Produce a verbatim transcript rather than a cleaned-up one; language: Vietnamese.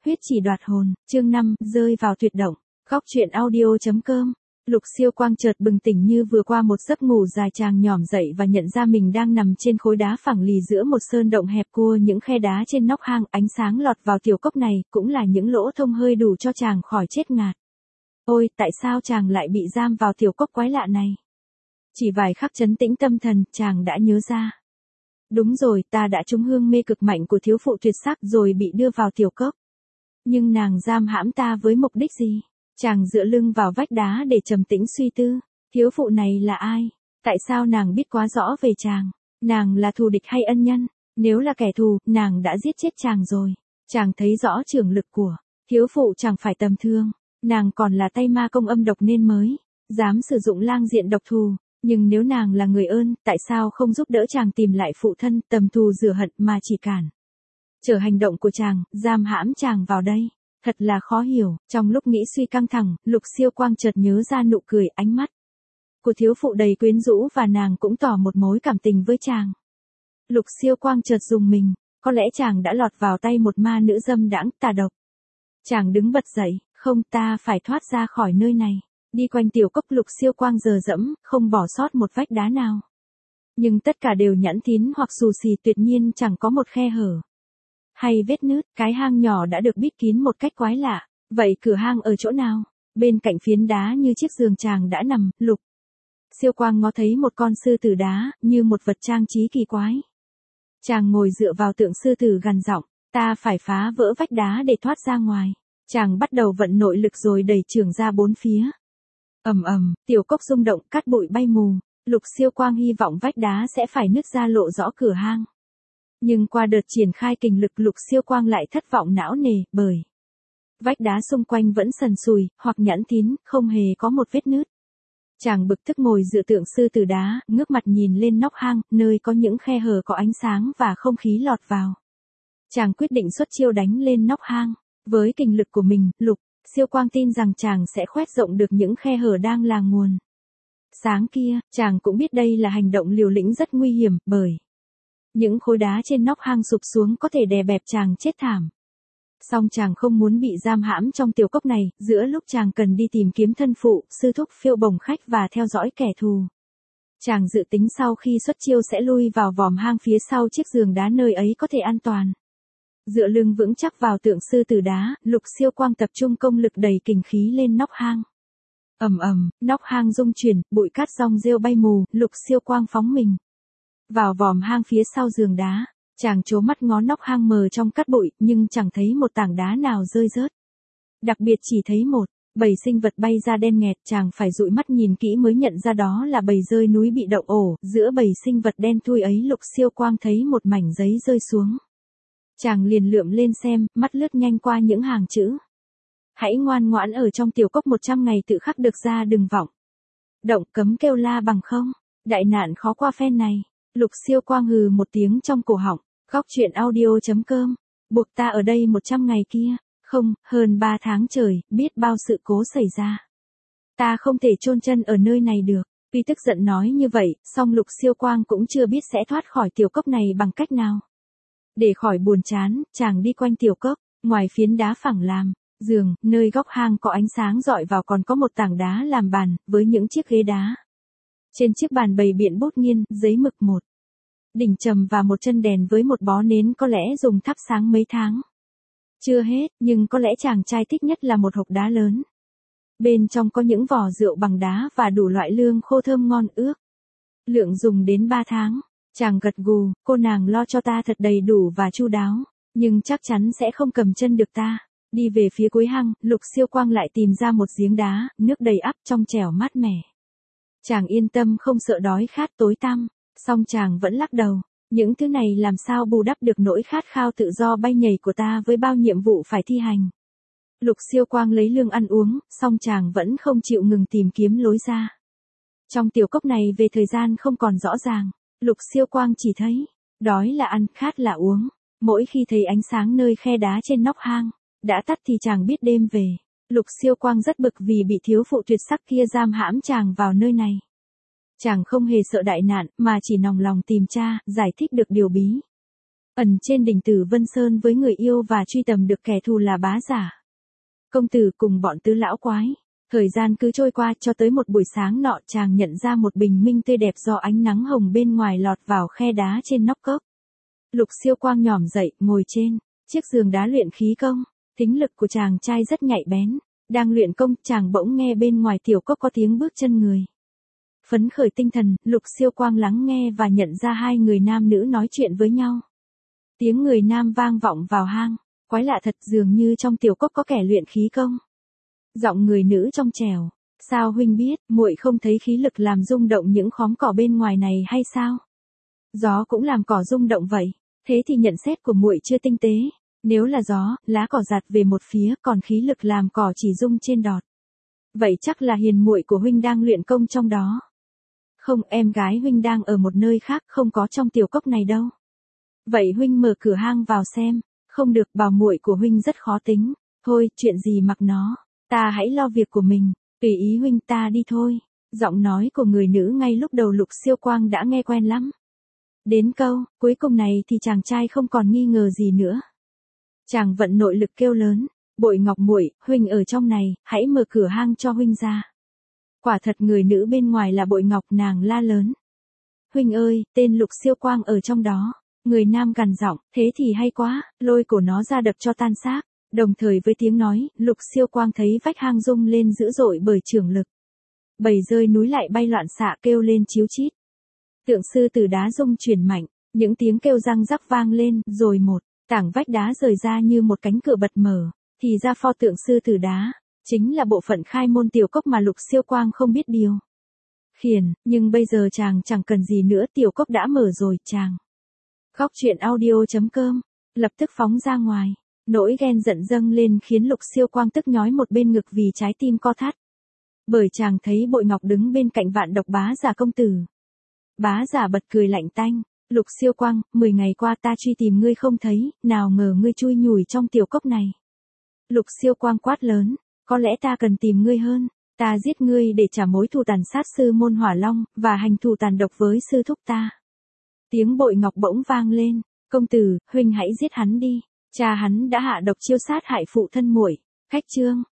Huyết chỉ đoạt hồn, chương năm, rơi vào tuyệt động. Góc truyện audio.com. Lục Siêu Quang chợt bừng tỉnh như vừa qua một giấc ngủ dài, chàng nhỏm dậy và nhận ra mình đang nằm trên khối đá phẳng lì giữa một sơn động hẹp cua, những khe đá trên nóc hang, ánh sáng lọt vào tiểu cốc này, cũng là những lỗ thông hơi đủ cho chàng khỏi chết ngạt. Ôi, tại sao chàng lại bị giam vào tiểu cốc quái lạ này? Chỉ vài khắc trấn tĩnh tâm thần, chàng đã nhớ ra. Đúng rồi, ta đã trúng hương mê cực mạnh của thiếu phụ tuyệt sắc rồi bị đưa vào tiểu cốc. Nhưng nàng giam hãm ta với mục đích gì? Chàng dựa lưng vào vách đá để trầm tĩnh suy tư. Thiếu phụ này là ai? Tại sao nàng biết quá rõ về chàng? Nàng là thù địch hay ân nhân? Nếu là kẻ thù, nàng đã giết chết chàng rồi. Chàng thấy rõ trưởng lực của thiếu phụ chẳng phải tầm thường. Nàng còn là tay ma công âm độc nên mới dám sử dụng lang diện độc thù. Nhưng nếu nàng là người ơn, tại sao không giúp đỡ chàng tìm lại phụ thân, tầm thù rửa hận mà chỉ cản trở hành động của chàng, giam hãm chàng vào đây? Thật là khó hiểu. Trong lúc nghĩ suy căng thẳng, Lục Siêu Quang chợt nhớ ra nụ cười, ánh mắt của thiếu phụ đầy quyến rũ, và nàng cũng tỏ một mối cảm tình với chàng. Lục Siêu Quang chợt rùng mình, có lẽ chàng đã lọt vào tay một ma nữ dâm đãng tà độc. Chàng đứng bật dậy, không, ta phải thoát ra khỏi nơi này. Đi quanh tiểu cốc, Lục Siêu Quang dờ dẫm, không bỏ sót một vách đá nào. Nhưng tất cả đều nhẵn thín hoặc xù xì, tuyệt nhiên chẳng có một khe hở hay vết nứt. Cái hang nhỏ đã được bít kín một cách quái lạ. Vậy cửa hang ở chỗ nào? Bên cạnh phiến đá như chiếc giường chàng đã nằm, Lục Siêu Quang ngó thấy một con sư tử đá, như một vật trang trí kỳ quái. Chàng ngồi dựa vào tượng sư tử gằn giọng, ta phải phá vỡ vách đá để thoát ra ngoài. Chàng bắt đầu vận nội lực rồi đẩy chưởng ra bốn phía. Ầm ầm, tiểu cốc rung động, cát bụi bay mù. Lục Siêu Quang hy vọng vách đá sẽ phải nứt ra lộ rõ cửa hang. Nhưng qua đợt triển khai kình lực, Lục Siêu Quang lại thất vọng não nề, bởi vách đá xung quanh vẫn sần sùi, hoặc nhẵn thín, không hề có một vết nứt. Chàng bực tức ngồi dựa tượng sư tử đá, ngước mặt nhìn lên nóc hang, nơi có những khe hở có ánh sáng và không khí lọt vào. Chàng quyết định xuất chiêu đánh lên nóc hang. Với kình lực của mình, Lục Siêu Quang tin rằng chàng sẽ khoét rộng được những khe hở đang là nguồn sáng kia. Chàng cũng biết đây là hành động liều lĩnh rất nguy hiểm, bởi những khối đá trên nóc hang sụp xuống có thể đè bẹp chàng chết thảm. Song chàng không muốn bị giam hãm trong tiểu cốc này, giữa lúc chàng cần đi tìm kiếm thân phụ, sư thúc, phiêu bồng khách và theo dõi kẻ thù. Chàng dự tính sau khi xuất chiêu sẽ lui vào vòm hang phía sau chiếc giường đá, nơi ấy có thể an toàn. Dựa lưng vững chắc vào tượng sư tử đá, Lục Siêu Quang tập trung công lực đẩy kình khí lên nóc hang. Ầm ầm, nóc hang rung chuyển, bụi cát rong rêu bay mù, Lục Siêu Quang phóng mình vào vòm hang phía sau giường đá. Chàng trố mắt ngó nóc hang mờ trong cát bụi, nhưng chẳng thấy một tảng đá nào rơi rớt. Đặc biệt chỉ thấy một bầy sinh vật bay ra đen nghẹt, chàng phải dụi mắt nhìn kỹ mới nhận ra đó là bầy rơi núi bị động ổ. Giữa bầy sinh vật đen thui ấy, Lục Siêu Quang thấy một mảnh giấy rơi xuống. Chàng liền lượm lên xem, mắt lướt nhanh qua những hàng chữ. Hãy ngoan ngoãn ở trong tiểu cốc một trăm ngày, tự khắc được ra đừng vọng động, cấm kêu la bằng không. Đại nạn khó qua phen này. Lục Siêu Quang hừ một tiếng trong cổ họng. Góc truyện audio.com. Buộc ta ở đây một trăm ngày kia. Không, hơn ba tháng trời, biết bao sự cố xảy ra. Ta không thể chôn chân ở nơi này được. Tuy tức giận nói như vậy, song Lục Siêu Quang cũng chưa biết sẽ thoát khỏi tiểu cốc này bằng cách nào. Để khỏi buồn chán, chàng đi quanh tiểu cốc. Ngoài phiến đá phẳng làm giường, nơi góc hang có ánh sáng dọi vào còn có một tảng đá làm bàn, với những chiếc ghế đá. Trên chiếc bàn bày biện bút nghiên, giấy mực, một đỉnh trầm và một chân đèn với một bó nến, có lẽ dùng thắp sáng mấy tháng. Chưa hết, nhưng có lẽ chàng trai thích nhất là một hộp đá lớn. Bên trong có những vỏ rượu bằng đá và đủ loại lương khô thơm ngon, ước lượng dùng đến ba tháng. Chàng gật gù, cô nàng lo cho ta thật đầy đủ và chu đáo, nhưng chắc chắn sẽ không cầm chân được ta. Đi về phía cuối hang, Lục Siêu Quang lại tìm ra một giếng đá, nước đầy ắp, trong trẻo mát mẻ. Chàng yên tâm không sợ đói khát tối tăm, song chàng vẫn lắc đầu. Những thứ này làm sao bù đắp được nỗi khát khao tự do bay nhảy của ta với bao nhiệm vụ phải thi hành. Lục Siêu Quang lấy lương ăn uống, song chàng vẫn không chịu ngừng tìm kiếm lối ra. Trong tiểu cốc này về thời gian không còn rõ ràng. Lục Siêu Quang chỉ thấy, đói là ăn, khát là uống. Mỗi khi thấy ánh sáng nơi khe đá trên nóc hang đã tắt thì chàng biết đêm về. Lục Siêu Quang rất bực vì bị thiếu phụ tuyệt sắc kia giam hãm chàng vào nơi này. Chàng không hề sợ đại nạn, mà chỉ nòng lòng tìm tra, giải thích được điều bí Ẩn trên đỉnh Tử Vân Sơn với người yêu và truy tầm được kẻ thù là Bá Giả. Công tử cùng bọn tứ lão quái. Thời gian cứ trôi qua cho tới một buổi sáng nọ chàng nhận ra một bình minh tươi đẹp do ánh nắng hồng bên ngoài lọt vào khe đá trên nóc cốc. Lục Siêu Quang nhỏm dậy, ngồi trên chiếc giường đá luyện khí công. Thính lực của chàng trai rất nhạy bén. Đang luyện công, chàng bỗng nghe bên ngoài tiểu cốc có tiếng bước chân người. Phấn khởi tinh thần, Lục Siêu Quang lắng nghe và nhận ra hai người nam nữ nói chuyện với nhau. Tiếng người nam vang vọng vào hang. Quái lạ thật, dường như trong tiểu cốc có kẻ luyện khí công. Giọng người nữ trong trẻo. Sao huynh biết, muội không thấy khí lực làm rung động những khóm cỏ bên ngoài này hay sao? Gió cũng làm cỏ rung động vậy. Thế thì nhận xét của muội chưa tinh tế. Nếu là gió, lá cỏ giạt về một phía, còn khí lực làm cỏ chỉ rung trên đọt. Vậy chắc là hiền muội của huynh đang luyện công trong đó. Không, em gái huynh đang ở một nơi khác, không có trong tiểu cốc này đâu. Vậy huynh mở cửa hang vào xem. Không được, bảo muội của huynh rất khó tính. Thôi, chuyện gì mặc nó. Ta hãy lo việc của mình. Tùy ý huynh, ta đi thôi. Giọng nói của người nữ ngay lúc đầu Lục Siêu Quang đã nghe quen lắm. Đến câu cuối cùng này thì chàng trai không còn nghi ngờ gì nữa. Chàng vận nội lực kêu lớn. Bội Ngọc muội, huynh ở trong này, hãy mở cửa hang cho huynh ra. Quả thật người nữ bên ngoài là Bội Ngọc, nàng la lớn. Huynh ơi, tên Lục Siêu Quang ở trong đó. Người nam gằn giọng, thế thì hay quá, lôi cổ nó ra đập cho tan xác. Đồng thời với tiếng nói, Lục Siêu Quang thấy vách hang rung lên dữ dội bởi chưởng lực. Bầy rơi núi lại bay loạn xạ kêu lên chíu chít. Tượng sư tử đá rung chuyển mạnh, những tiếng kêu răng rắc vang lên, rồi một tảng vách đá rời ra như một cánh cửa bật mở, thì ra pho tượng sư tử đá, chính là bộ phận khai môn tiểu cốc mà Lục Siêu Quang không biết điều khiển, nhưng bây giờ chàng chẳng cần gì nữa, tiểu cốc đã mở rồi, chàng. Góc truyện audio chấm com, lập tức phóng ra ngoài. Nỗi ghen giận dâng lên khiến Lục Siêu Quang tức nhói một bên ngực vì trái tim co thắt. Bởi chàng thấy Bội Ngọc đứng bên cạnh Vạn Độc Bá Giả công tử. Bá Giả bật cười lạnh tanh. Lục Siêu Quang, mười ngày qua ta truy tìm ngươi không thấy, nào ngờ ngươi chui nhủi trong tiểu cốc này. Lục Siêu Quang quát lớn, có lẽ ta cần tìm ngươi hơn. Ta giết ngươi để trả mối thù tàn sát sư môn Hỏa Long, và hành thù tàn độc với sư thúc ta. Tiếng Bội Ngọc bỗng vang lên, công tử, huynh hãy giết hắn đi. Cha hắn đã hạ độc chiêu sát hại phụ thân muội. Khách chương.